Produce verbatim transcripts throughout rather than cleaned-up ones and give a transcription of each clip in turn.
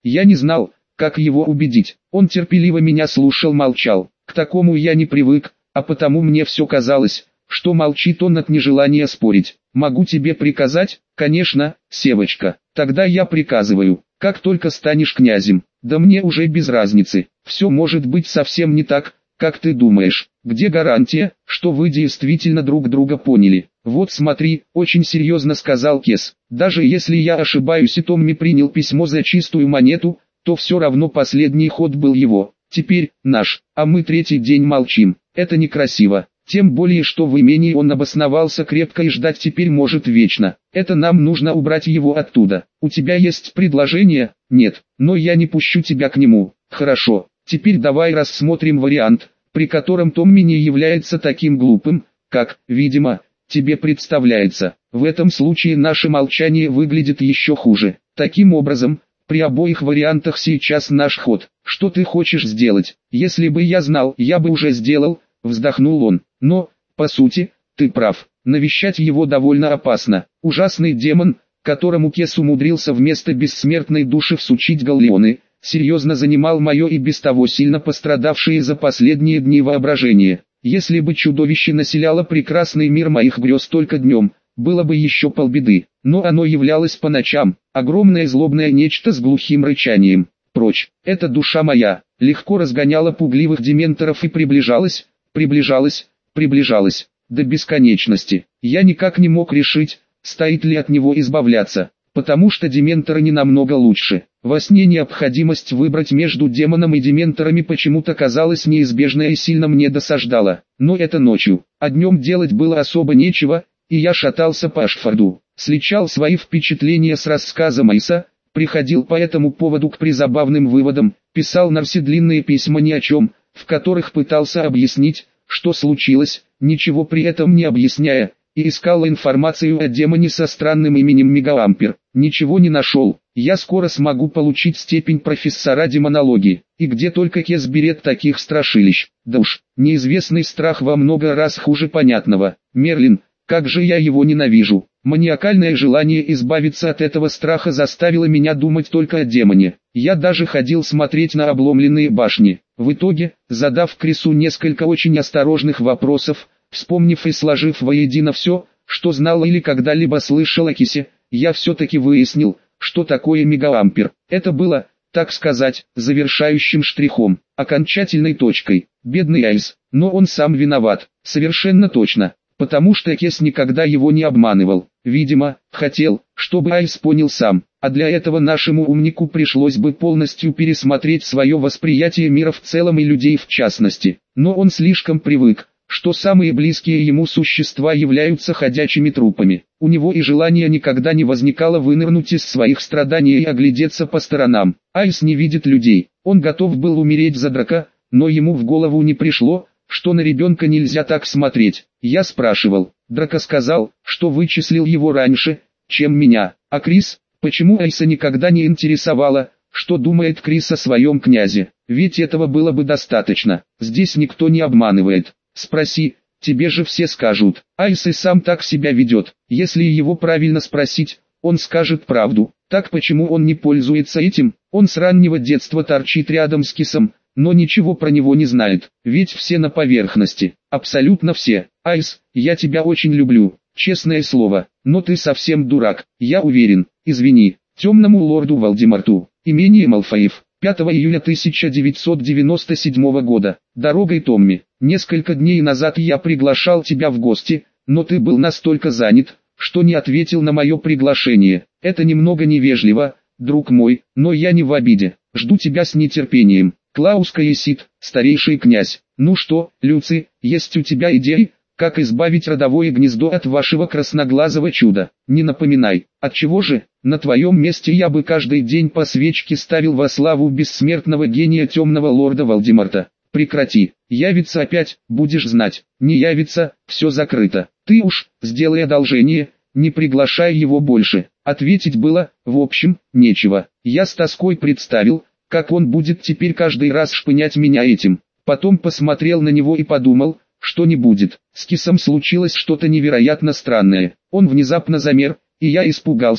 Я не знал, как его убедить. Он терпеливо меня слушал, молчал. К такому я не привык, а потому мне все казалось, что молчит он от нежелания спорить. «Могу тебе приказать?» «Конечно, Севочка. Тогда я приказываю. Как только станешь князем, да мне уже без разницы. Все может быть совсем не так, как ты думаешь. Где гарантия, что вы действительно друг друга поняли?» «Вот смотри», — очень серьезно сказал Кес. «Даже если я ошибаюсь и Томми принял письмо за чистую монету, то все равно последний ход был его. Теперь наш, а мы третий день молчим. Это некрасиво. Тем более, что в имении он обосновался крепко и ждать теперь может вечно. Это нам нужно убрать его оттуда. У тебя есть предложение?» «Нет, но я не пущу тебя к нему». «Хорошо, теперь давай рассмотрим вариант, при котором Томми не является таким глупым, как, видимо, тебе представляется. В этом случае наше молчание выглядит еще хуже. Таким образом, при обоих вариантах сейчас наш ход. Что ты хочешь сделать?» «Если бы я знал, я бы уже сделал», — вздохнул он. «Но, по сути, ты прав. Навещать его довольно опасно. Ужасный демон, которому Кес умудрился вместо бессмертной души всучить галлеоны, серьезно занимал мое и без того сильно пострадавшее за последние дни воображение. Если бы чудовище населяло прекрасный мир моих грез только днем, было бы еще полбеды. Но оно являлось по ночам, огромное злобное нечто с глухим рычанием. Прочь, эта душа моя, легко разгоняла пугливых дементоров и приближалась, приближалась, приближалась, до бесконечности. Я никак не мог решить, стоит ли от него избавляться, потому что дементоры не намного лучше. Во сне необходимость выбрать между демоном и дементорами почему-то казалась неизбежной и сильно мне досаждала. Но это ночью, а днем делать было особо нечего, и я шатался по Ашфорду, сличал свои впечатления с рассказа Айса, приходил по этому поводу к призабавным выводам, писал на все длинные письма ни о чем, в которых пытался объяснить, что случилось, ничего при этом не объясняя, и искал информацию о демоне со странным именем Мегаампер. Ничего не нашел. Я скоро смогу получить степень профессора демонологии. И где только Кес берет таких страшилищ. Да уж, неизвестный страх во много раз хуже понятного. Мерлин, как же я его ненавижу. Маниакальное желание избавиться от этого страха заставило меня думать только о демоне. Я даже ходил смотреть на обломленные башни. В итоге, задав Крису несколько очень осторожных вопросов, вспомнив и сложив воедино все, что знал или когда-либо слышал о Кесе, я все-таки выяснил, что такое Мегаампер. Это было, так сказать, завершающим штрихом, окончательной точкой. Бедный Айс, но он сам виноват, совершенно точно, потому что Кес никогда его не обманывал. Видимо, хотел, чтобы Айс понял сам, а для этого нашему умнику пришлось бы полностью пересмотреть свое восприятие мира в целом и людей в частности. Но он слишком привык, что самые близкие ему существа являются ходячими трупами. У него и желания никогда не возникало вынырнуть из своих страданий и оглядеться по сторонам. Айс не видит людей, он готов был умереть за Драка, но ему в голову не пришло, что на ребенка нельзя так смотреть. Я спрашивал, Драка сказал, что вычислил его раньше, чем меня. А Крис, почему Айса никогда не интересовало, что думает Крис о своем князе? Ведь этого было бы достаточно. Здесь никто не обманывает. Спроси, тебе же все скажут. Айс и сам так себя ведет. Если его правильно спросить, он скажет правду. Так почему он не пользуется этим? Он с раннего детства торчит рядом с Кисом, но ничего про него не знает. Ведь все на поверхности. Абсолютно все. Айс, я тебя очень люблю. Честное слово. Но ты совсем дурак. Я уверен. Извини. Темному лорду Волдеморту. Имение Малфоев. пятого июля тысяча девятьсот девяносто седьмого года. Дорогой Томми. Несколько дней назад я приглашал тебя в гости, но ты был настолько занят, что не ответил на мое приглашение. Это немного невежливо, друг мой, но я не в обиде. Жду тебя с нетерпением. Клаус Каесит, старейший князь. Ну что, Люци, есть у тебя идеи, как избавить родовое гнездо от вашего красноглазого чуда? Не напоминай. Отчего же, на твоем месте я бы каждый день по свечке ставил во славу бессмертного гения темного лорда Волдеморта. Прекрати. Явится опять, будешь знать. Не явится, все закрыто. Ты уж, сделай одолжение, не приглашай его больше. Ответить было, в общем, нечего. Я с тоской представил, как он будет теперь каждый раз шпынять меня этим. Потом посмотрел на него и подумал, что не будет. С Кисом случилось что-то невероятно странное. Он внезапно замер, и я испугался,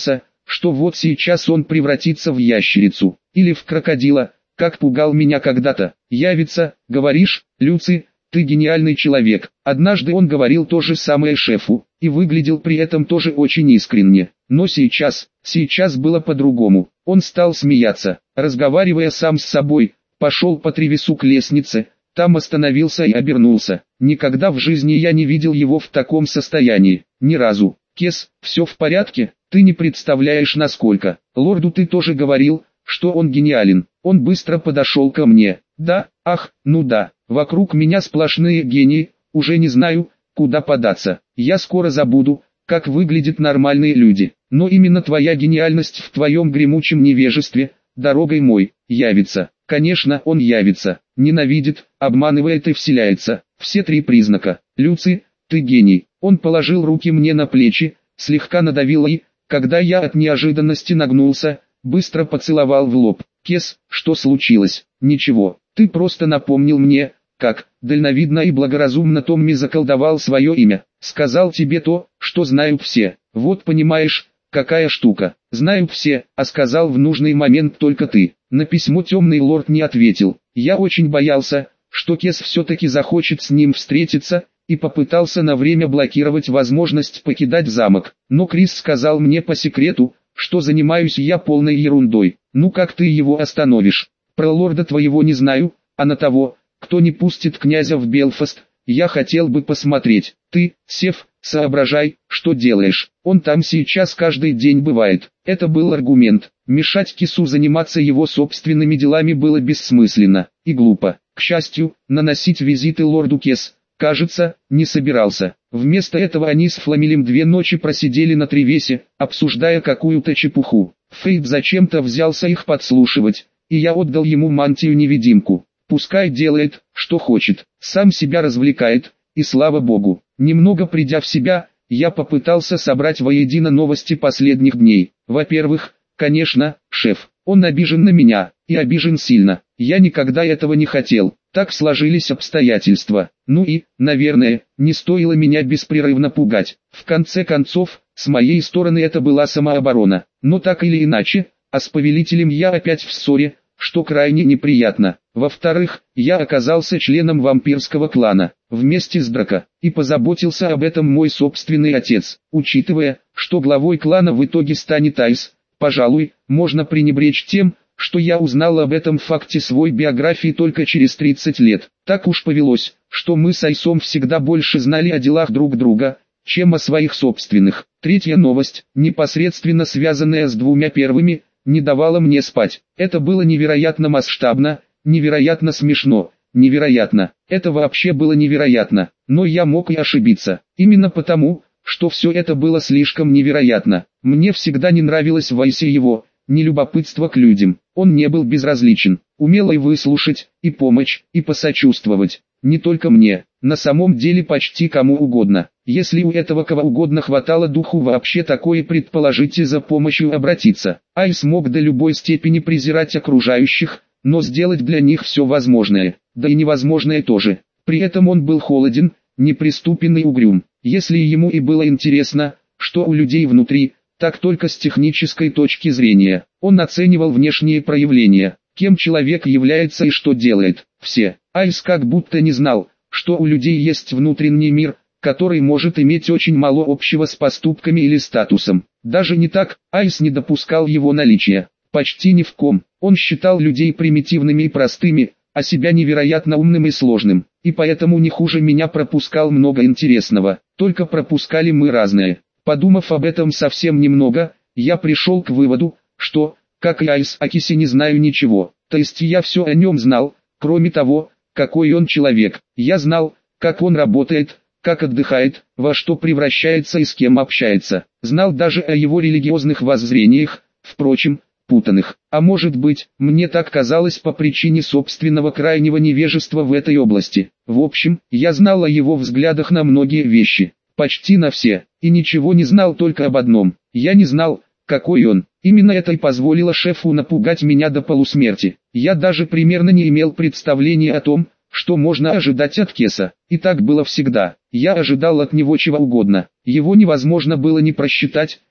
что вот сейчас он превратится в ящерицу, или в крокодила, как пугал меня когда-то. Явится, говоришь, Люци, ты гениальный человек. Однажды он говорил то же самое шефу, и выглядел при этом тоже очень искренне. Но сейчас, сейчас было по-другому. Он стал смеяться, разговаривая сам с собой, пошел по тревесу к лестнице, там остановился и обернулся. Никогда в жизни я не видел его в таком состоянии, ни разу. Кес, все в порядке? Ты не представляешь насколько. Лорду ты тоже говорил, что он гениален. Он быстро подошел ко мне. Да, ах, ну да, вокруг меня сплошные гении, уже не знаю, куда податься. Я скоро забуду, как выглядят нормальные люди. Но именно твоя гениальность в твоем гремучем невежестве, дорогой мой, явится. Конечно, он явится, ненавидит, обманывает и вселяется. Все три признака. Люци, ты гений. Он положил руки мне на плечи, слегка надавил и, когда я от неожиданности нагнулся, быстро поцеловал в лоб. Кес, что случилось? Ничего, ты просто напомнил мне, как, дальновидно и благоразумно Томми заколдовал свое имя. Сказал тебе то, что знают все. Вот понимаешь, какая штука. Знают все, а сказал в нужный момент только ты. На письмо темный лорд не ответил. Я очень боялся, что Кес все-таки захочет с ним встретиться, и попытался на время блокировать возможность покидать замок. Но Крис сказал мне по секрету, что занимаюсь я полной ерундой. Ну как ты его остановишь? Про лорда твоего не знаю, а на того, кто не пустит князя в Белфаст, я хотел бы посмотреть. Ты, Сев, соображай, что делаешь. Он там сейчас каждый день бывает. Это был аргумент. Мешать Кису заниматься его собственными делами было бессмысленно и глупо. К счастью, наносить визиты лорду Кес, кажется, не собирался. Вместо этого они с Фламилем две ночи просидели на тревесе, обсуждая какую-то чепуху. Фейт зачем-то взялся их подслушивать, и я отдал ему мантию-невидимку. Пускай делает, что хочет, сам себя развлекает, и слава богу. Немного придя в себя, я попытался собрать воедино новости последних дней. Во-первых, конечно, шеф, он обижен на меня, и обижен сильно. Я никогда этого не хотел, так сложились обстоятельства. Ну и, наверное, не стоило меня беспрерывно пугать. В конце концов, с моей стороны это была самооборона. Но так или иначе, а с повелителем я опять в ссоре, что крайне неприятно. Во-вторых, я оказался членом вампирского клана, вместе с Драко, и позаботился об этом мой собственный отец. Учитывая, что главой клана в итоге станет Айс, пожалуй, можно пренебречь тем, что я узнал об этом факте своей биографии только через тридцать лет. Так уж повелось, что мы с Айсом всегда больше знали о делах друг друга, чем о своих собственных. Третья новость, непосредственно связанная с двумя первыми, не давала мне спать. Это было невероятно масштабно, невероятно смешно, невероятно. Это вообще было невероятно, но я мог и ошибиться. Именно потому, что все это было слишком невероятно. Мне всегда не нравилось в Айсе его нелюбопытство к людям. Он не был безразличен, умел и выслушать, и помочь, и посочувствовать. Не только мне, на самом деле почти кому угодно. Если у этого кого угодно хватало духу вообще такое предположить и за помощью обратиться. Айс мог до любой степени презирать окружающих, но сделать для них все возможное, да и невозможное тоже. При этом он был холоден, неприступен и угрюм. Если ему и было интересно, что у людей внутри, так только с технической точки зрения. Он оценивал внешние проявления, кем человек является и что делает. Все. Айс как будто не знал, что у людей есть внутренний мир, который может иметь очень мало общего с поступками или статусом. Даже не так, Айс не допускал его наличия. Почти ни в ком. Он считал людей примитивными и простыми, а себя невероятно умным и сложным. И поэтому не хуже меня пропускал много интересного. Только пропускали мы разное. Подумав об этом совсем немного, я пришел к выводу, что, как и Айс о Кисе, не знаю ничего. То есть я все о нем знал, кроме того, какой он человек. Я знал, как он работает, как отдыхает, во что превращается и с кем общается. Знал даже о его религиозных воззрениях, впрочем, путанных. А может быть, мне так казалось по причине собственного крайнего невежества в этой области. В общем, я знал о его взглядах на многие вещи. Почти на все, и ничего не знал только об одном. Я не знал, какой он. Именно это и позволило шефу напугать меня до полусмерти. Я даже примерно не имел представления о том, что можно ожидать от Кеса. И так было всегда. Я ожидал от него чего угодно. Его невозможно было ни просчитать,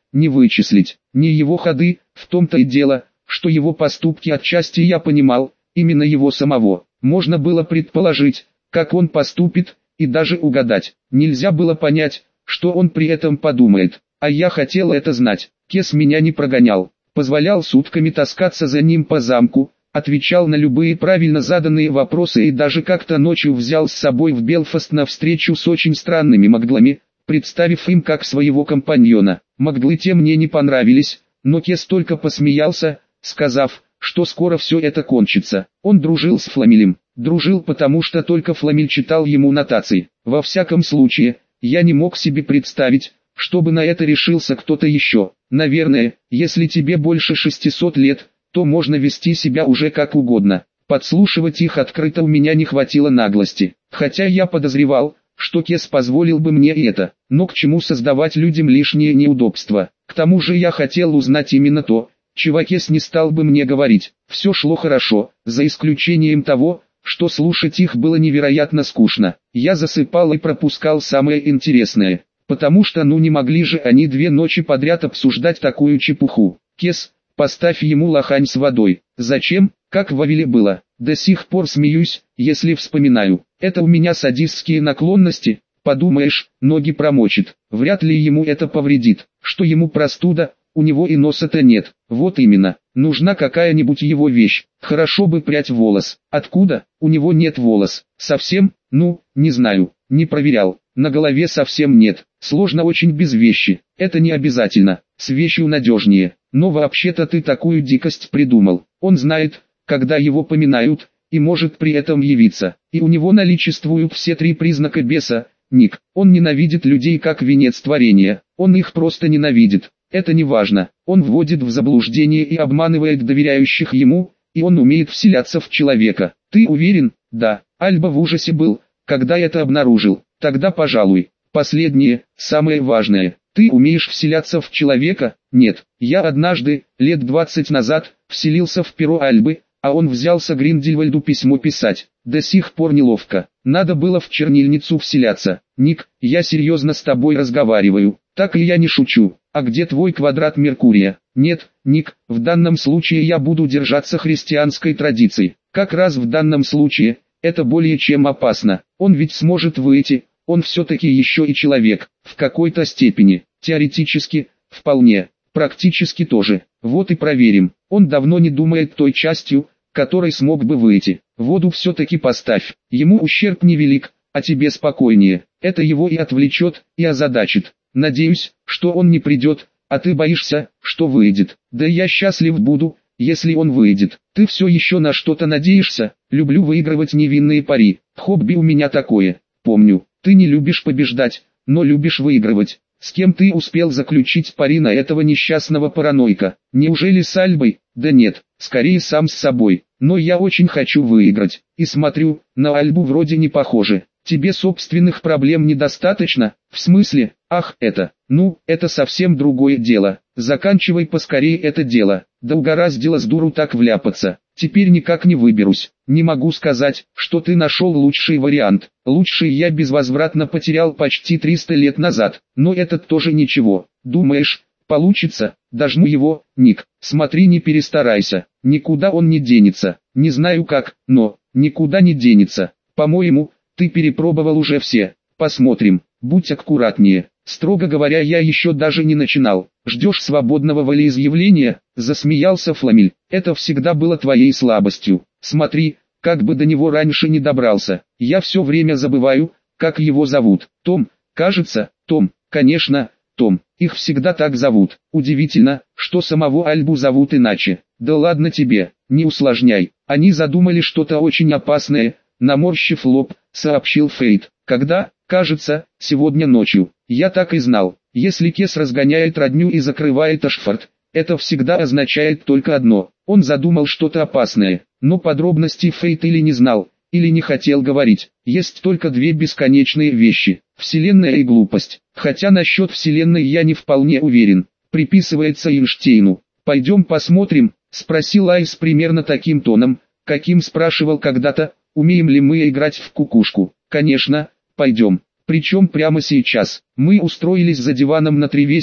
не вычислить, не его ходы, в том-то и дело, что его поступки отчасти я понимал, именно его самого. Можно было предположить, как он поступит, и даже угадать. Нельзя было понять, что он при этом подумает, а я хотел это знать. Кес меня не прогонял, позволял сутками таскаться за ним по замку, отвечал на любые правильно заданные вопросы и даже как-то ночью взял с собой в Белфаст на встречу с очень странными маглами, представив им как своего компаньона. Маглы те мне не понравились, но Кес только посмеялся, сказав, что скоро все это кончится. Он дружил с Фламелем, дружил потому что только Фламель читал ему нотации. Во всяком случае, я не мог себе представить, чтобы на это решился кто-то еще. Наверное, если тебе больше шестисот лет, то можно вести себя уже как угодно. Подслушивать их открыто у меня не хватило наглости, хотя я подозревал, что Кес позволил бы мне это, но к чему создавать людям лишние неудобства. К тому же я хотел узнать именно то, чего Кес не стал бы мне говорить. Все шло хорошо, за исключением того, что слушать их было невероятно скучно. Я засыпал и пропускал самое интересное, потому что ну не могли же они две ночи подряд обсуждать такую чепуху. Кес, поставь ему лохань с водой. Зачем? Как в Вавиле было. До сих пор смеюсь, если вспоминаю. Это у меня садистские наклонности, подумаешь, ноги промочит. Вряд ли ему это повредит. Что ему простуда, у него и носа-то нет. Вот именно, нужна какая-нибудь его вещь. Хорошо бы прядь волос. Откуда? У него нет волос. Совсем? Ну, не знаю, не проверял. На голове совсем нет. Сложно очень без вещи. Это не обязательно. С вещью надежнее. Но вообще-то ты такую дикость придумал. Он знает, когда его поминают, и может при этом явиться. И у него наличествуют все три признака беса. Ник, он ненавидит людей как венец творения. Он их просто ненавидит. Это не важно. Он вводит в заблуждение и обманывает доверяющих ему, и он умеет вселяться в человека. Ты уверен? Да. Альба в ужасе был, когда это обнаружил. Тогда, пожалуй, последнее, самое важное. Ты умеешь вселяться в человека? Нет. Я однажды, лет двадцать назад, вселился в перо Альбы, а он взялся Гриндельвальду письмо писать. До сих пор неловко. Надо было в чернильницу вселяться. Ник, я серьезно с тобой разговариваю. Так и я не шучу. А где твой квадрат Меркурия? Нет, Ник, в данном случае я буду держаться христианской традиции. Как раз в данном случае, это более чем опасно. Он ведь сможет выйти, он все-таки еще и человек, в какой-то степени. Теоретически, вполне, практически тоже. Вот и проверим. Он давно не думает той частью, которой смог бы выйти. Воду все-таки поставь. Ему ущерб невелик, а тебе спокойнее. Это его и отвлечет, и озадачит. Надеюсь, что он не придет, а ты боишься, что выйдет. Да я счастлив буду, если он выйдет. Ты все еще на что-то надеешься? Люблю выигрывать невинные пари. Хобби у меня такое. Помню, ты не любишь побеждать, но любишь выигрывать. С кем ты успел заключить пари на этого несчастного параноика? Неужели с Альбой? Да нет, скорее сам с собой. Но я очень хочу выиграть. И смотрю, на Альбу вроде не похоже. Тебе собственных проблем недостаточно? В смысле? Ах, это, ну, это совсем другое дело. Заканчивай поскорее это дело. Да угораздило с дуру так вляпаться. Теперь никак не выберусь. Не могу сказать, что ты нашел лучший вариант. Лучший я безвозвратно потерял почти триста лет назад. Но этот тоже ничего. Думаешь, получится? Дожму его, Ник. Смотри, не перестарайся. Никуда он не денется. Не знаю как, но никуда не денется. По-моему, ты перепробовал уже все. Посмотрим. Будь аккуратнее. Строго говоря, я еще даже не начинал. Ждешь свободного волеизъявления? Засмеялся Фламель. Это всегда было твоей слабостью. Смотри, как бы до него раньше не добрался. Я все время забываю, как его зовут. Том, кажется, Том. Конечно, Том. Их всегда так зовут. Удивительно, что самого Альбу зовут иначе. Да ладно тебе, не усложняй. Они задумали что-то очень опасное. Наморщив лоб, сообщил Фейт. Когда? Кажется, сегодня ночью. Я так и знал. Если Кес разгоняет родню и закрывает Ашфорд, это всегда означает только одно. Он задумал что-то опасное. Но подробностей Фейт или не знал, или не хотел говорить. Есть только две бесконечные вещи. Вселенная и глупость. Хотя насчет Вселенной я не вполне уверен. Приписывается Эйнштейну. Пойдем посмотрим, спросил Айс примерно таким тоном, каким спрашивал когда-то, умеем ли мы играть в кукушку. Конечно, пойдем. Причем прямо сейчас. Мы устроились за диваном на тревесе,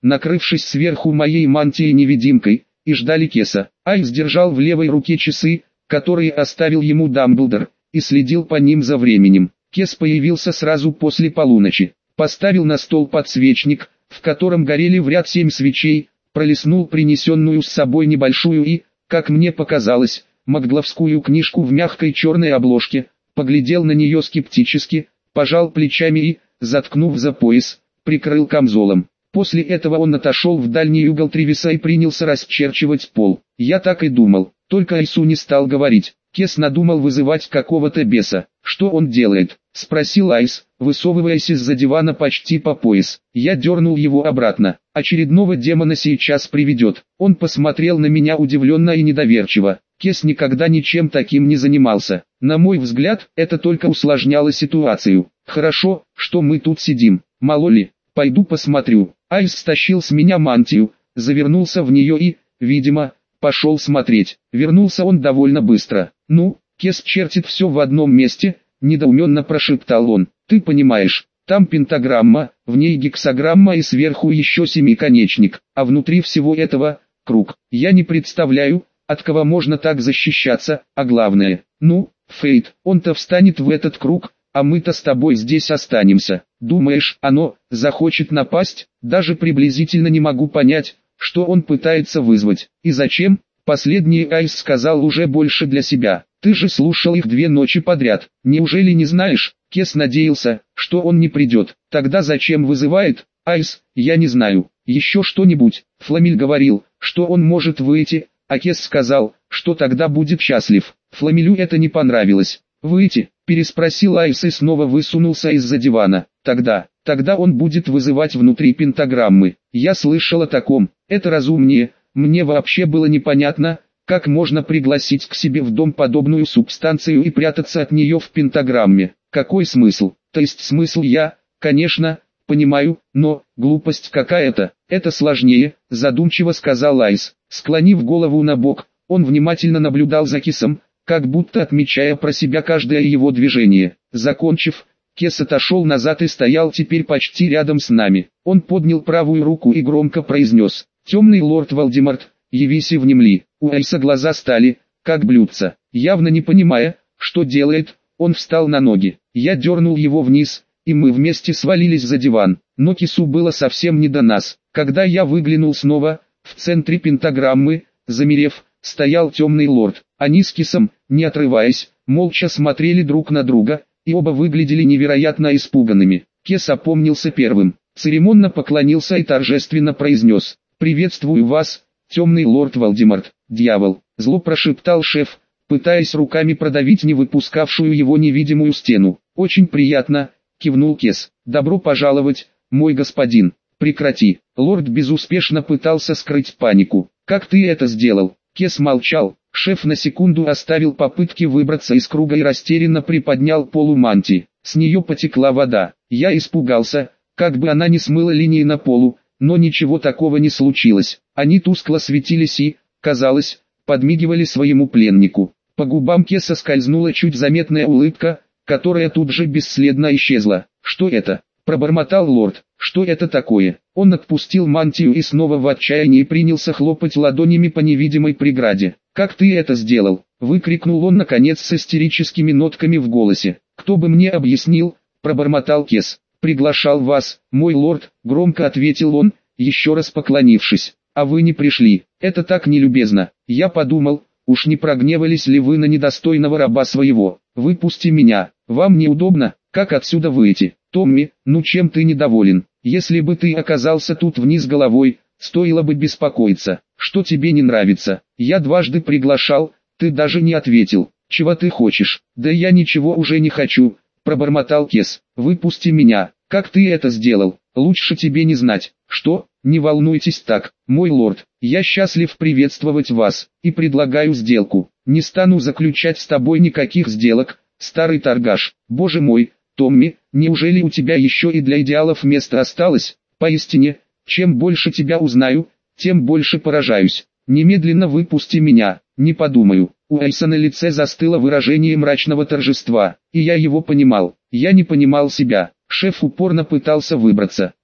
накрывшись сверху моей мантией-невидимкой, и ждали Кеса. Айс держал в левой руке часы, которые оставил ему Дамблдор, и следил по ним за временем. Кес появился сразу после полуночи, поставил на стол подсвечник, в котором горели в ряд семь свечей, пролистнул принесенную с собой небольшую и, как мне показалось, магловскую книжку в мягкой черной обложке, поглядел на нее скептически, пожал плечами и, заткнув за пояс, прикрыл камзолом. После этого он отошел в дальний угол Тревиса и принялся расчерчивать пол. Я так и думал, только Айсу не стал говорить. Кес надумал вызывать какого-то беса. «Что он делает?» — спросил Айс, высовываясь из-за дивана почти по пояс. Я дернул его обратно. «Очередного демона сейчас приведет». Он посмотрел на меня удивленно и недоверчиво. Кес никогда ничем таким не занимался. На мой взгляд, это только усложняло ситуацию. «Хорошо, что мы тут сидим. Мало ли, пойду посмотрю». Айс стащил с меня мантию, завернулся в нее и, видимо, пошел смотреть. Вернулся он довольно быстро. «Ну, Кес чертит все в одном месте», — недоуменно прошептал он. «Ты понимаешь, там пентаграмма, в ней гексаграмма и сверху еще семиконечник, а внутри всего этого — круг. Я не представляю, от кого можно так защищаться, а главное, ну, Фейт, он-то встанет в этот круг, а мы-то с тобой здесь останемся. Думаешь, оно захочет напасть? Даже приблизительно не могу понять, что он пытается вызвать. И зачем?» Последний Айс сказал уже больше для себя. «Ты же слушал их две ночи подряд. Неужели не знаешь?» Кес надеялся, что он не придет. «Тогда зачем вызывает?» «Айс, я не знаю. Еще что-нибудь?» Фламиль говорил, что он может выйти, а Кес сказал, что тогда будет счастлив. Фламилю это не понравилось. «Выйти?» – переспросил Айс и снова высунулся из-за дивана. «Тогда, тогда он будет вызывать внутри пентаграммы. Я слышал о таком. Это разумнее. Мне вообще было непонятно, как можно пригласить к себе в дом подобную субстанцию и прятаться от нее в пентаграмме. Какой смысл? То есть смысл я, конечно, понимаю, но глупость какая-то. Это сложнее», – задумчиво сказал Айс. Склонив голову на бок, он внимательно наблюдал за Кесом, как будто отмечая про себя каждое его движение. Закончив, Кес отошел назад и стоял теперь почти рядом с нами. Он поднял правую руку и громко произнес: «Темный лорд Волдеморт, явись и внемли». У Айса глаза стали, как блюдца. Явно не понимая, что делает, он встал на ноги. Я дернул его вниз, и мы вместе свалились за диван. Но Кесу было совсем не до нас. Когда я выглянул снова, в центре пентаграммы, замерев, стоял темный лорд. Они с Кесом, не отрываясь, молча смотрели друг на друга, и оба выглядели невероятно испуганными. Кес опомнился первым, церемонно поклонился и торжественно произнес: «Приветствую вас, темный лорд Волдеморт, дьявол», — зло прошептал шеф, пытаясь руками продавить не выпускавшую его невидимую стену. «Очень приятно», — кивнул Кес. «Добро пожаловать, мой господин». «Прекрати». Лорд безуспешно пытался скрыть панику. «Как ты это сделал?» Кес молчал. Шеф на секунду оставил попытки выбраться из круга и растерянно приподнял полу мантии. С нее потекла вода. Я испугался, как бы она не смыла линии на полу, но ничего такого не случилось. Они тускло светились и, казалось, подмигивали своему пленнику. По губам Кеса скользнула чуть заметная улыбка, которая тут же бесследно исчезла. «Что это?» – пробормотал лорд. «Что это такое?» Он отпустил мантию и снова в отчаянии принялся хлопать ладонями по невидимой преграде. «Как ты это сделал?» – выкрикнул он наконец с истерическими нотками в голосе. «Кто бы мне объяснил?» – пробормотал Кес. «Приглашал вас, мой лорд», – громко ответил он, еще раз поклонившись. «А вы не пришли. Это так нелюбезно. Я подумал, уж не прогневались ли вы на недостойного раба своего. Выпусти меня. Вам неудобно? Как отсюда выйти?» «Томми, ну чем ты недоволен? Если бы ты оказался тут вниз головой, стоило бы беспокоиться. Что тебе не нравится? Я дважды приглашал, ты даже не ответил. Чего ты хочешь?» «Да я ничего уже не хочу», – пробормотал Кес. «Выпусти меня. Как ты это сделал? Лучше тебе не знать». «Что? Не волнуйтесь так, мой лорд. Я счастлив приветствовать вас, и предлагаю сделку. Не стану заключать с тобой никаких сделок, старый торгаш. Боже мой, Томми, неужели у тебя еще и для идеалов место осталось? Поистине, чем больше тебя узнаю, тем больше поражаюсь. Немедленно выпусти меня, не подумаю». У Айса на лице застыло выражение мрачного торжества, и я его понимал. Я не понимал себя. Шеф упорно пытался выбраться.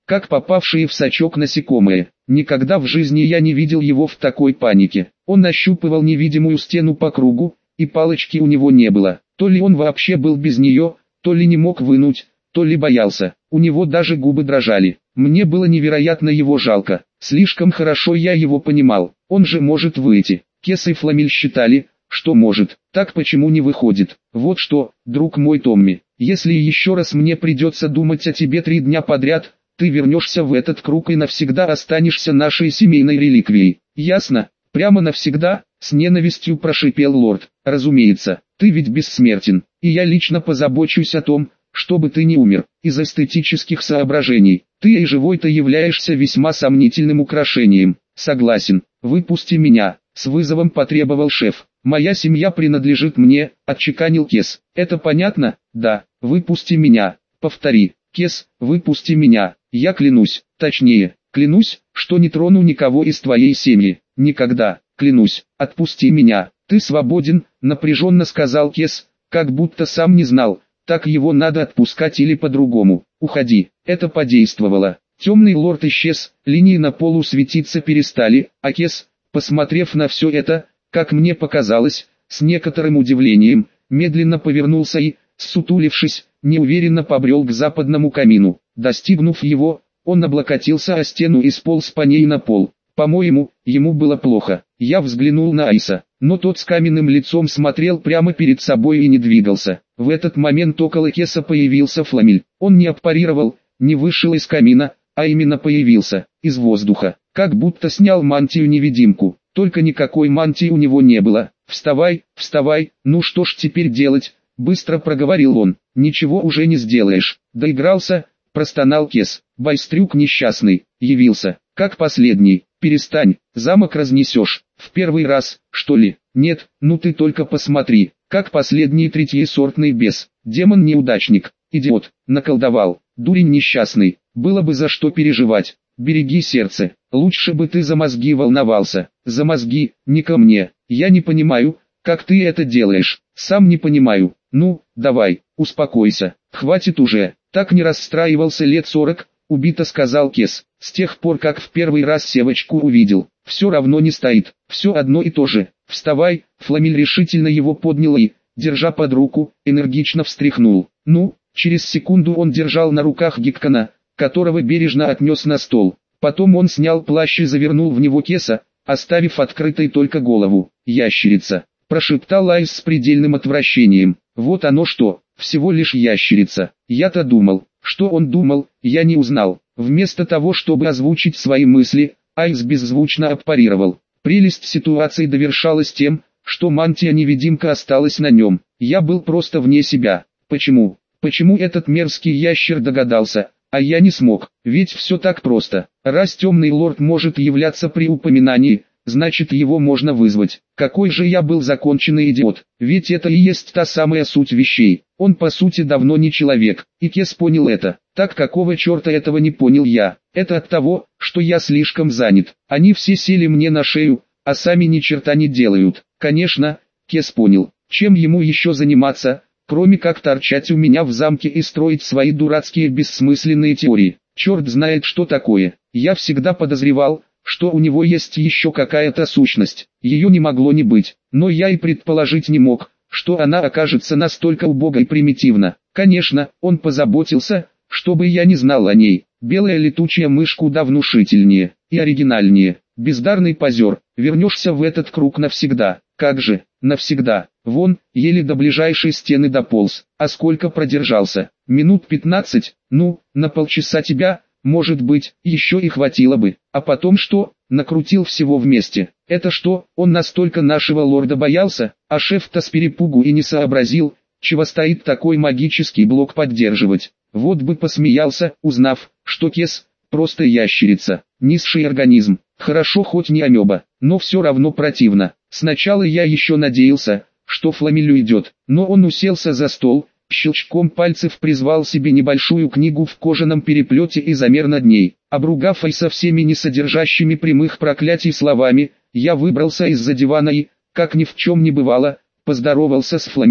как попавшие в сачок насекомые. Никогда в жизни я не видел его в такой панике. Он ощупывал невидимую стену по кругу, и палочки у него не было. То ли он вообще был без нее, то ли не мог вынуть, то ли боялся. У него даже губы дрожали. Мне было невероятно его жалко. Слишком хорошо я его понимал. Он же может выйти. Кес и Фламиль считали, что может. Так почему не выходит? Вот что, друг мой Томми, если еще раз мне придется думать о тебе три дня подряд, ты вернешься в этот круг и навсегда останешься нашей семейной реликвией. Ясно? Прямо навсегда? С ненавистью прошипел лорд. Разумеется, ты ведь бессмертен, и я лично позабочусь о том, чтобы ты не умер, из эстетических соображений. Ты и живой-то являешься весьма сомнительным украшением. Согласен, выпусти меня, с вызовом потребовал шеф. Моя семья принадлежит мне, отчеканил Кес. Это понятно? Да, выпусти меня. Повтори. Кес, выпусти меня. Я клянусь, точнее, клянусь, что не трону никого из твоей семьи. Никогда, клянусь, отпусти меня. Ты свободен, напряженно сказал Кес, как будто сам не знал, так его надо отпускать или по-другому. Уходи. Это подействовало. Темный лорд исчез, линии на полу светиться перестали, а Кес, посмотрев на все это, как мне показалось, с некоторым удивлением, медленно повернулся и, ссутулившись, неуверенно побрел к западному камину. Достигнув его, он облокотился о стену и сполз по ней на пол. По-моему, ему было плохо. Я взглянул на Айса, но тот с каменным лицом смотрел прямо перед собой и не двигался. В этот момент около Кеса появился Фламиль. Он не аппарировал, не вышел из камина, а именно появился, из воздуха, как будто снял мантию-невидимку. Только никакой мантии у него не было. «Вставай, вставай, ну что ж теперь делать?» — быстро проговорил он. «Ничего уже не сделаешь». «Доигрался», — простонал Кес. «Байстрюк несчастный, явился, как последний. Перестань, замок разнесешь. В первый раз, что ли? Нет, ну ты только посмотри, как последний третьесортный бес. Демон-неудачник, идиот, наколдовал, дурень несчастный. Было бы за что переживать. Береги сердце, лучше бы ты за мозги волновался. За мозги, не ко мне. Я не понимаю, как ты это делаешь. Сам не понимаю. Ну, давай, успокойся, хватит уже. Так не расстраивался лет сорок, убито сказал Кес. С тех пор, как в первый раз Севочку увидел, все равно не стоит, все одно и то же. Вставай, Фламиль решительно его поднял и, держа под руку, энергично встряхнул. Ну, через секунду он держал на руках Гиккана, которого бережно отнес на стол. Потом он снял плащ и завернул в него Кеса, оставив открытой только голову. «Ящерица», — прошептал Айс с предельным отвращением. «Вот оно что, всего лишь ящерица. Я-то думал». Что он думал, я не узнал. Вместо того, чтобы озвучить свои мысли, Айс беззвучно аппарировал. Прелесть ситуации довершалась тем, что мантия-невидимка осталась на нем. Я был просто вне себя. Почему? Почему этот мерзкий ящер догадался, а я не смог? Ведь все так просто. Раз темный лорд может являться при упоминании, значит его можно вызвать. Какой же я был законченный идиот. Ведь это и есть та самая суть вещей. Он по сути давно не человек, и Кес понял это. Так какого черта этого не понял я? Это от того, что я слишком занят. Они все сели мне на шею, а сами ни черта не делают. Конечно, Кес понял, чем ему еще заниматься, кроме как торчать у меня в замке и строить свои дурацкие бессмысленные теории. Черт знает что такое. Я всегда подозревал, что у него есть еще какая-то сущность. Ее не могло не быть, но я и предположить не мог, что она окажется настолько убога и примитивна. Конечно, он позаботился, чтобы я не знал о ней. Белая летучая мышь куда внушительнее и оригинальнее. Бездарный позер, вернешься в этот круг навсегда. Как же, навсегда. Вон, еле до ближайшей стены дополз. А сколько продержался? Минут пятнадцать? Ну, на полчаса тебя, может быть, еще и хватило бы. А потом что? Накрутил всего вместе. Это что, он настолько нашего лорда боялся, а шеф-то с перепугу и не сообразил, чего стоит такой магический блок поддерживать. Вот бы посмеялся, узнав, что Кес – просто ящерица, низший организм. Хорошо хоть не амеба, но все равно противно. Сначала я еще надеялся, что Фламиль уйдет, но он уселся за стол, щелчком пальцев призвал себе небольшую книгу в кожаном переплете и замер над ней. Обругав Айса всеми несодержащими прямых проклятий словами, я выбрался из-за дивана и, как ни в чем не бывало, поздоровался с Фламилем.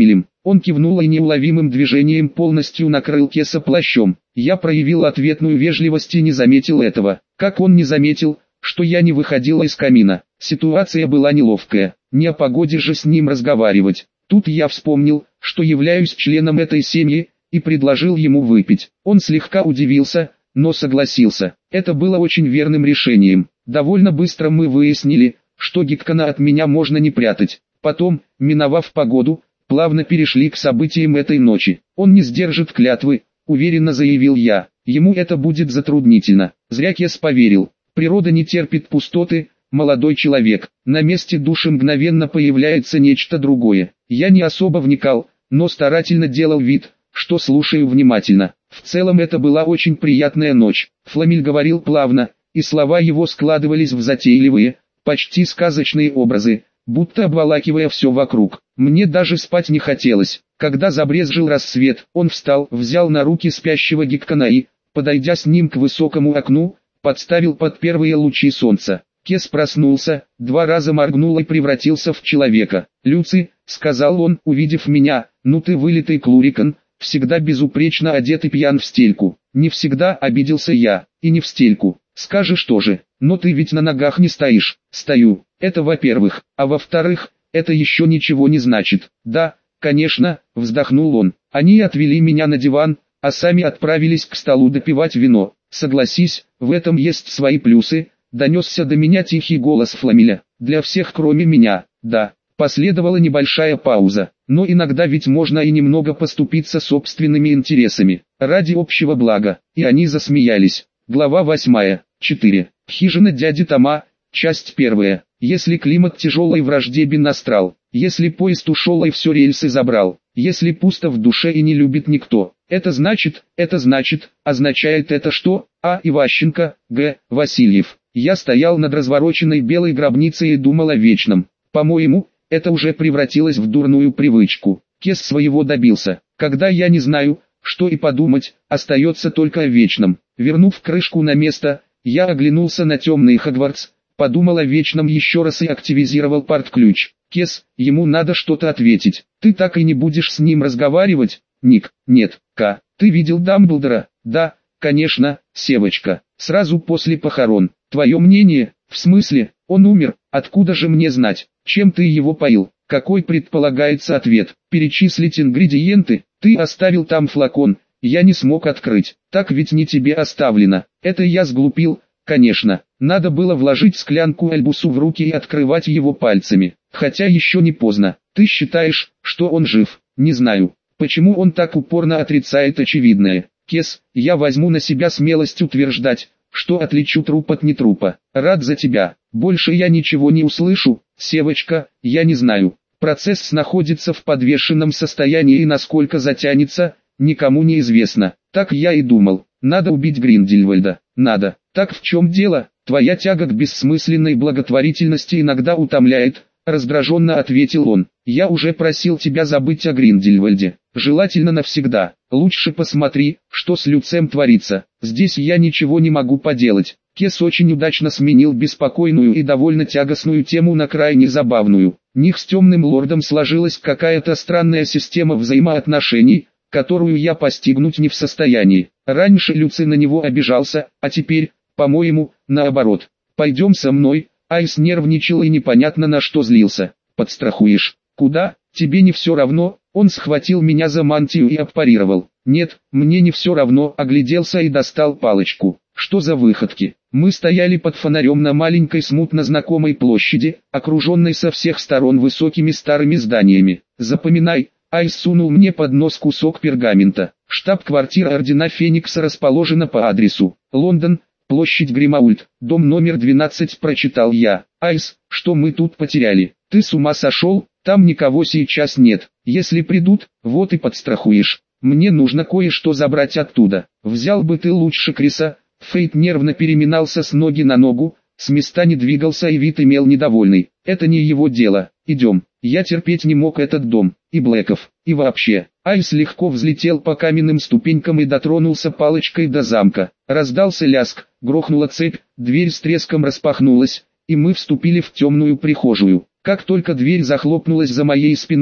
Он кивнул и неуловимым движением полностью накрыл Кеса плащом. Я проявил ответную вежливость и не заметил этого. Как он не заметил, что я не выходила из камина. Ситуация была неловкая, не о погоде же с ним разговаривать. Тут я вспомнил, что являюсь членом этой семьи, и предложил ему выпить. Он слегка удивился, но согласился. Это было очень верным решением. Довольно быстро мы выяснили, что Гиккана от меня можно не прятать. Потом, миновав погоду, плавно перешли к событиям этой ночи. Он не сдержит клятвы, уверенно заявил я. Ему это будет затруднительно. Зря Кес поверил. Природа не терпит пустоты, молодой человек. На месте души мгновенно появляется нечто другое. Я не особо вникал, но старательно делал вид, что слушаю внимательно. В целом это была очень приятная ночь. Фламиль говорил плавно, и слова его складывались в затейливые, почти сказочные образы, будто обволакивая все вокруг. Мне даже спать не хотелось. Когда забрезжил рассвет, он встал, взял на руки спящего Гиккана и, подойдя с ним к высокому окну, подставил под первые лучи солнца. Кес проснулся, два раза моргнул и превратился в человека. «Люци», — сказал он, увидев меня, — «ну ты вылитый клурикан, всегда безупречно одет и пьян в стельку». «Не всегда», — обиделся я, — «и не в стельку». «Скажешь тоже, но ты ведь на ногах не стоишь». «Стою, это во-первых, а во-вторых, это еще ничего не значит». «Да, конечно», — вздохнул он. Они отвели меня на диван, а сами отправились к столу допивать вино. «Согласись, в этом есть свои плюсы», — донесся до меня тихий голос Фламиля. «Для всех кроме меня, да». Последовала небольшая пауза. «Но иногда ведь можно и немного поступиться собственными интересами, ради общего блага». И они засмеялись. Глава восьмая. четыре. Хижина дяди Тома, часть первая. Если климат тяжелый, враждебен астрал. Если поезд ушел и все рельсы забрал. Если пусто в душе и не любит никто. Это значит, это значит, означает это что? А. Иващенко, Г. Васильев. Я стоял над развороченной белой гробницей и думал о вечном. По-моему, это уже превратилось в дурную привычку. Кес своего добился. Когда я не знаю, что и подумать, остается только о вечном. Вернув крышку на место, я оглянулся на темный Хогвартс, подумал о вечном еще раз и активизировал порт-ключ. Кес, ему надо что-то ответить. Ты так и не будешь с ним разговаривать? Ник, нет. К, ты видел Дамблдора? Да, конечно, Севочка. Сразу после похорон. Твое мнение? В смысле, он умер? Откуда же мне знать? Чем ты его поил? Какой предполагается ответ? Перечислить ингредиенты? Ты оставил там флакон. Я не смог открыть. Так ведь не тебе оставлено. Это я сглупил, конечно. Надо было вложить склянку Альбусу в руки и открывать его пальцами. Хотя еще не поздно. Ты считаешь, что он жив? Не знаю. Почему он так упорно отрицает очевидное? Кес, я возьму на себя смелость утверждать, что отличу труп от нетрупа. Рад за тебя. Больше я ничего не услышу. Севочка, я не знаю. Процесс находится в подвешенном состоянии и насколько затянется, никому не известно. Так я и думал. Надо убить Гриндельвальда. Надо. Так в чем дело? Твоя тяга к бессмысленной благотворительности иногда утомляет, раздраженно ответил он. Я уже просил тебя забыть о Гриндельвальде. Желательно навсегда. Лучше посмотри, что с Люцем творится. Здесь я ничего не могу поделать. Кес очень удачно сменил беспокойную и довольно тягостную тему на крайне забавную. У них с темным лордом сложилась какая-то странная система взаимоотношений, которую я постигнуть не в состоянии. Раньше Люци на него обижался, а теперь, по-моему, наоборот. «Пойдем со мной», Айс нервничал и непонятно на что злился. «Подстрахуешь? Куда? Тебе не все равно?» Он схватил меня за мантию и отпарировал. «Нет, мне не все равно», огляделся и достал палочку. Что за выходки? Мы стояли под фонарем на маленькой смутно знакомой площади, окруженной со всех сторон высокими старыми зданиями. «Запоминай», Айс сунул мне под нос кусок пергамента. Штаб-квартира Ордена Феникса расположена по адресу Лондон, площадь Гримаульт, дом номер двенадцать, прочитал я. «Айс, что мы тут потеряли? Ты с ума сошел? Там никого сейчас нет. Если придут, вот и подстрахуешь. Мне нужно кое-что забрать оттуда. Взял бы ты лучше Криса». Фейт нервно переминался с ноги на ногу, с места не двигался и вид имел недовольный. «Это не его дело. Идем». Я терпеть не мог этот дом, и Блэков, и вообще. Айс легко взлетел по каменным ступенькам и дотронулся палочкой до замка. Раздался ляск, грохнула цепь, дверь с треском распахнулась, и мы вступили в темную прихожую. Как только дверь захлопнулась за моей спиной,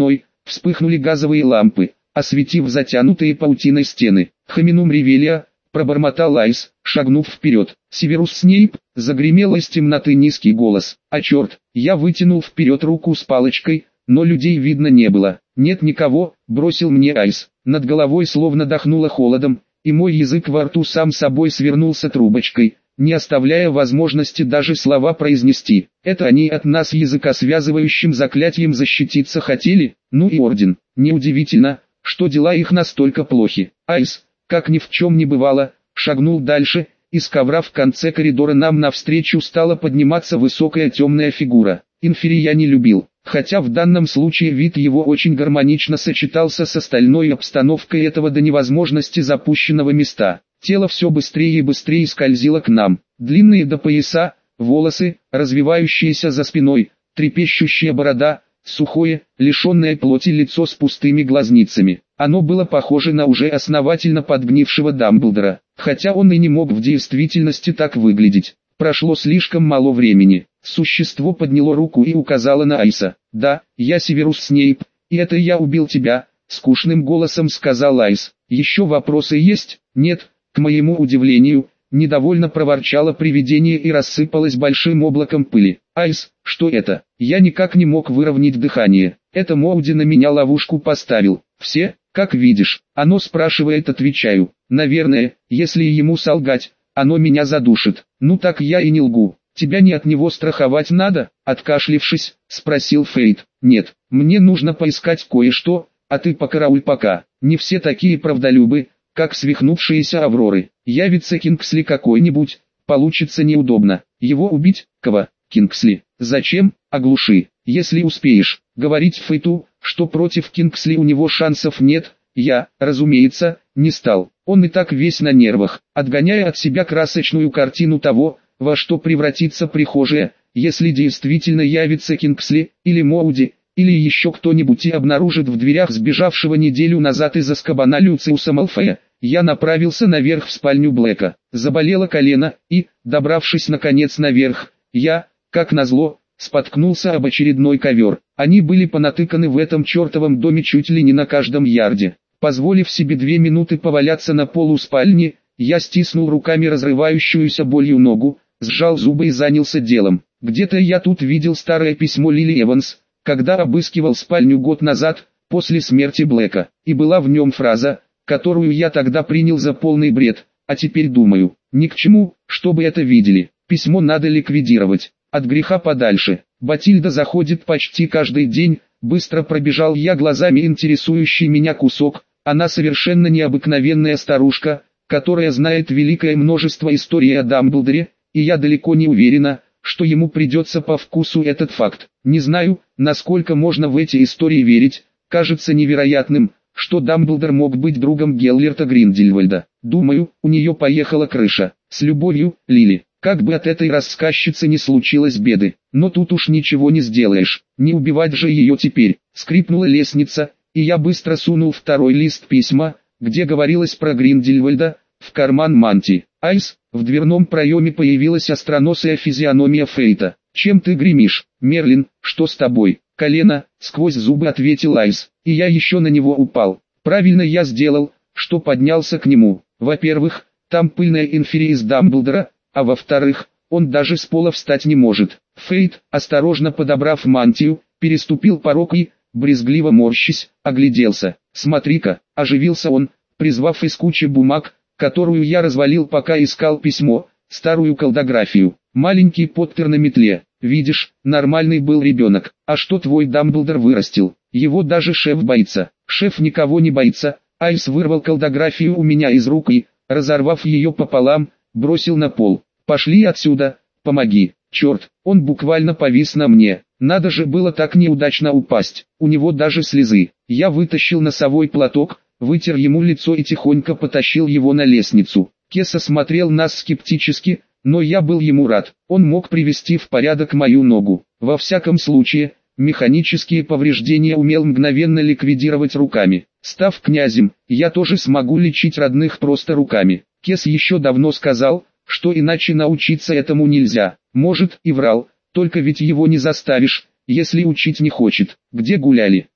вспыхнули газовые лампы, осветив затянутые паутиной стены. «Хоминум ревелия», пробормотал Айс, шагнув вперед. «Северус Снейп», загремел из темноты низкий голос. «А черт!» Я вытянул вперед руку с палочкой, но людей видно не было. «Нет никого», бросил мне Айс. Над головой словно дохнуло холодом, и мой язык во рту сам собой свернулся трубочкой, не оставляя возможности даже слова произнести. Это они от нас языкосвязывающим заклятием защититься хотели? Ну и орден. Неудивительно, что дела их настолько плохи. Айс, как ни в чем не бывало, шагнул дальше, и с ковра в конце коридора нам навстречу стала подниматься высокая темная фигура. Инфери я не любил, хотя в данном случае вид его очень гармонично сочетался с остальной обстановкой этого до невозможности запущенного места. Тело все быстрее и быстрее скользило к нам. Длинные до пояса, волосы, развивающиеся за спиной, трепещущая борода, сухое, лишенное плоти лицо с пустыми глазницами. Оно было похоже на уже основательно подгнившего Дамблдора, хотя он и не мог в действительности так выглядеть. Прошло слишком мало времени. Существо подняло руку и указало на Айса. «Да, я Северус Снейп, и это я убил тебя», — скучным голосом сказал Айс. «Еще вопросы есть?» «Нет». К моему удивлению, недовольно проворчало привидение и рассыпалось большим облаком пыли. «Айс, что это?» Я никак не мог выровнять дыхание. Это Моуди на меня ловушку поставил. «Все, как видишь». Оно спрашивает, отвечаю. «Наверное, если ему солгать, оно меня задушит». «Ну так я и не лгу». «Тебя не от него страховать надо?» Откашлившись, спросил Фейт. «Нет, мне нужно поискать кое-что, а ты покарауль пока». Не все такие правдолюбы, как свихнувшиеся Авроры. Явится Кингсли какой-нибудь, получится неудобно. Его убить? Кого? Кингсли. Зачем? Оглуши. Если успеешь. Говорить Фейту, что против Кингсли у него шансов нет, я, разумеется, не стал. Он и так весь на нервах, отгоняя от себя красочную картину того, во что превратится прихожая, если действительно явится Кингсли, или Моуди, или еще кто-нибудь и обнаружит в дверях сбежавшего неделю назад из Азкабана Люциуса Малфоя. Я направился наверх в спальню Блэка. Заболело колено, и, добравшись наконец наверх, я, как назло, споткнулся об очередной ковер. Они были понатыканы в этом чертовом доме чуть ли не на каждом ярде. Позволив себе две минуты поваляться на полу спальни, я стиснул руками разрывающуюся болью ногу, сжал зубы и занялся делом. Где-то я тут видел старое письмо Лили Эванс, когда обыскивал спальню год назад, после смерти Блэка, и была в нем фраза, которую я тогда принял за полный бред, а теперь думаю, ни к чему, чтобы это видели. Письмо надо ликвидировать, от греха подальше. Батильда заходит почти каждый день, быстро пробежал я глазами интересующий меня кусок. Она совершенно необыкновенная старушка, которая знает великое множество историй о Дамблдоре, и я далеко не уверена, что ему придется по вкусу этот факт. Не знаю, насколько можно в эти истории верить, кажется невероятным, что Дамблдор мог быть другом Геллерта Гриндельвальда. Думаю, у нее поехала крыша. С любовью, Лили. Как бы от этой рассказчицы не случилось беды, но тут уж ничего не сделаешь. Не убивать же ее теперь. Скрипнула лестница, и я быстро сунул второй лист письма, где говорилось про Гриндельвальда, в карман мантии. Айс, в дверном проеме появилась остроносая физиономия Фейта. «Чем ты гремишь, Мерлин, что с тобой?» «Колено», — сквозь зубы ответил Айс, и я еще на него упал. Правильно я сделал, что поднялся к нему. Во-первых, там пыльная инфери из Дамблдора, а во-вторых, он даже с пола встать не может. Фейт, осторожно подобрав мантию, переступил порог и, брезгливо морщись, огляделся. «Смотри-ка», — оживился он, призвав из кучи бумаг, которую я развалил пока искал письмо, старую колдографию. «Маленький Поттер на метле. Видишь, нормальный был ребенок. А что твой Дамблдор вырастил? Его даже шеф боится». «Шеф никого не боится». Айс вырвал колдографию у меня из рук и, разорвав ее пополам, бросил на пол. «Пошли отсюда, помоги». Черт, он буквально повис на мне. Надо же было так неудачно упасть. У него даже слезы. Я вытащил носовой платок, вытер ему лицо и тихонько потащил его на лестницу. Кеса смотрел нас скептически, но я был ему рад. Он мог привести в порядок мою ногу. Во всяком случае, механические повреждения умел мгновенно ликвидировать руками. Став князем, я тоже смогу лечить родных просто руками. Кес еще давно сказал, что иначе научиться этому нельзя. Может, и врал, только ведь его не заставишь, если учить не хочет. «Где гуляли?»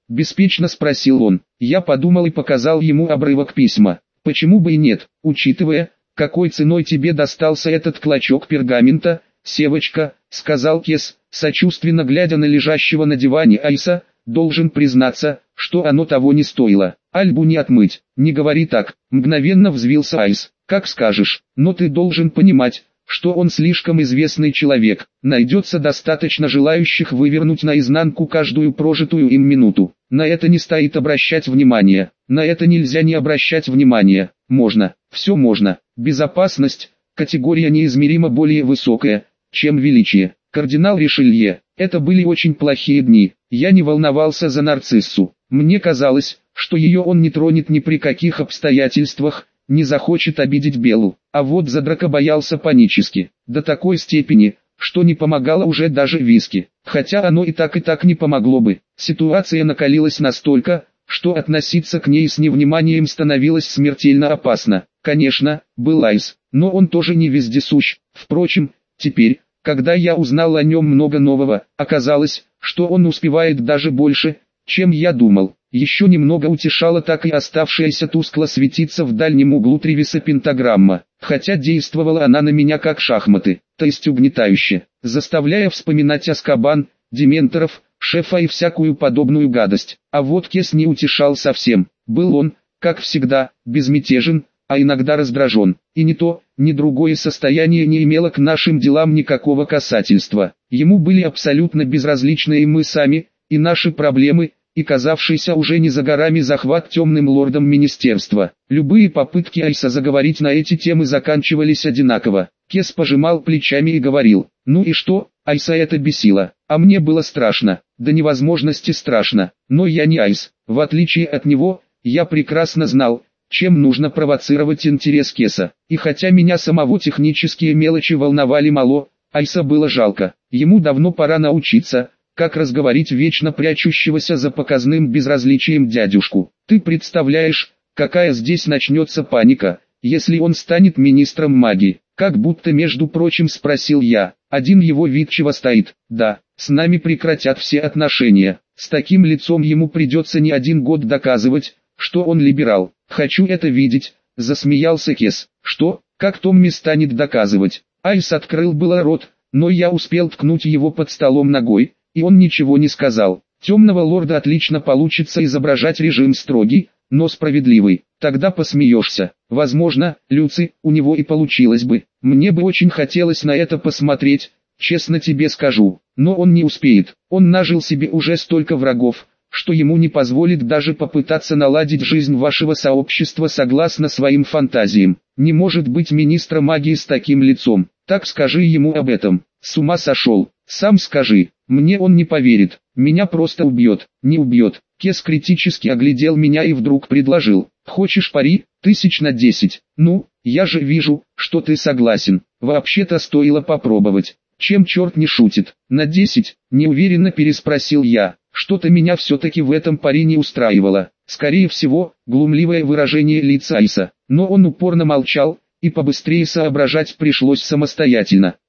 Беспечно спросил он. Я подумал и показал ему обрывок письма. Почему бы и нет, учитывая, какой ценой тебе достался этот клочок пергамента, Севочка, сказал Кес, сочувственно глядя на лежащего на диване Айса, должен признаться, что оно того не стоило. Альбу не отмыть, не говори так, мгновенно взвился Айс. Как скажешь, но ты должен понимать, что он слишком известный человек, найдется достаточно желающих вывернуть наизнанку каждую прожитую им минуту. На это не стоит обращать внимания, на это нельзя не обращать внимания, можно, все можно. Безопасность – категория неизмеримо более высокая, чем величие. Кардинал Ришелье, это были очень плохие дни, я не волновался за нарциссу. Мне казалось, что ее он не тронет ни при каких обстоятельствах, не захочет обидеть Беллу, а вот за Драка боялся панически, до такой степени, что не помогало уже даже виски, хотя оно и так и так не помогло бы. Ситуация накалилась настолько, что относиться к ней с невниманием становилось смертельно опасно. Конечно, был Айс, но он тоже не вездесущ. Впрочем, теперь, когда я узнал о нем много нового, оказалось, что он успевает даже больше, чем я думал. Еще немного утешала так и оставшаяся тускло светиться в дальнем углу Тревиса пентаграмма, хотя действовала она на меня как шахматы, то есть угнетающе, заставляя вспоминать Азкабан, дементоров, шефа и всякую подобную гадость. А вот Кес не утешал совсем. Был он, как всегда, безмятежен, а иногда раздражен, и ни то, ни другое состояние не имело к нашим делам никакого касательства. Ему были абсолютно безразличны и мы сами, и наши проблемы, и казавшийся уже не за горами захват темным лордом министерства. Любые попытки Айса заговорить на эти темы заканчивались одинаково. Кес пожимал плечами и говорил: «Ну и что?» Айса это бесило, а мне было страшно, до невозможности страшно, но я не Айс. В отличие от него, я прекрасно знал, чем нужно провоцировать интерес Кеса, и хотя меня самого технические мелочи волновали мало, Айса было жалко, ему давно пора научиться, как разговорить вечно прячущегося за показным безразличием дядюшку. Ты представляешь, какая здесь начнется паника, если он станет министром магии? Как будто между прочим спросил я. Один его вид чего стоит. Да, с нами прекратят все отношения. С таким лицом ему придется не один год доказывать, что он либерал. Хочу это видеть, засмеялся Кес. Что, как Томми станет доказывать? Айс открыл было рот, но я успел ткнуть его под столом ногой, и он ничего не сказал. Темного лорда отлично получится изображать режим строгий, но справедливый. Тогда посмеешься. Возможно, Люци, у него и получилось бы. Мне бы очень хотелось на это посмотреть, честно тебе скажу. Но он не успеет. Он нажил себе уже столько врагов, что ему не позволит даже попытаться наладить жизнь вашего сообщества согласно своим фантазиям. Не может быть министра магии с таким лицом. Так скажи ему об этом. С ума сошел. Сам скажи. Мне он не поверит. Меня просто убьет. Не убьет. Кес критически оглядел меня и вдруг предложил: «Хочешь пари? Тысяч на десять. Ну, я же вижу, что ты согласен. Вообще-то стоило попробовать. Чем черт не шутит? На десять?» Неуверенно переспросил я. Что-то меня все-таки в этом пари не устраивало. Скорее всего, глумливое выражение лица Айса. Но он упорно молчал, и побыстрее соображать пришлось самостоятельно.